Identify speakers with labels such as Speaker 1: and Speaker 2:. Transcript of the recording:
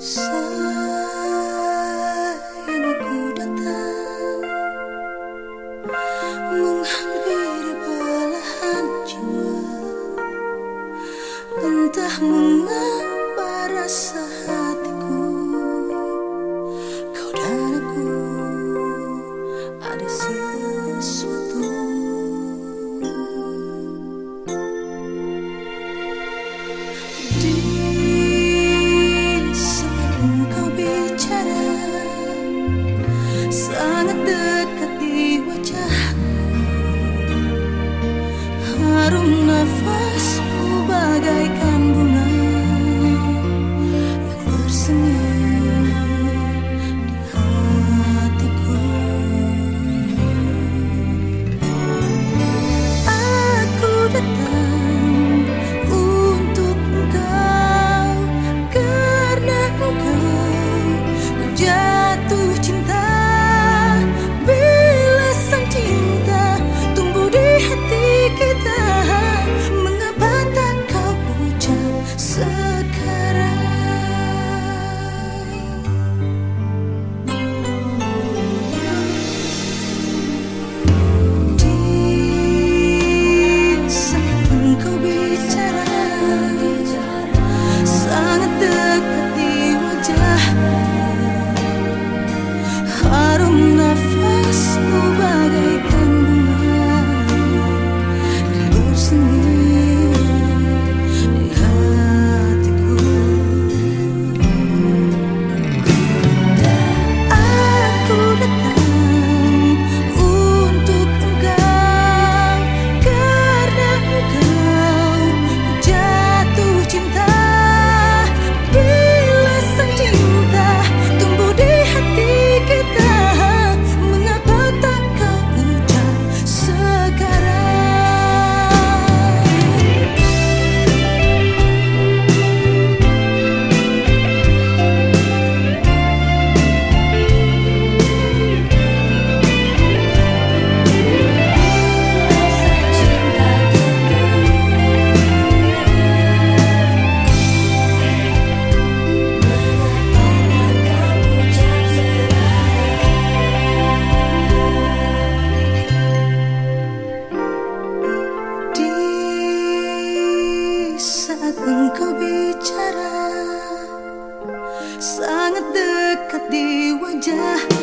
Speaker 1: Sayang, aku datang menghampiri belahan jiwa. Entah mengapa rasa hatiku, kau dan aku ada sesuatu. Sangat dekat di wajahku, harum nafasmu bagaikan bunga yang bersemi di hatiku. Aku datang untuk engkau, karena engkau ku jatuh cinta. Harum nafasmu bagaikan bunga yang bersemi di hatiku. Aku datang untuk engkau, karena engkau ku jatuh cinta. Bila sang cinta tumbuh di hati kita, engkau bicara sangat dekat di wajah.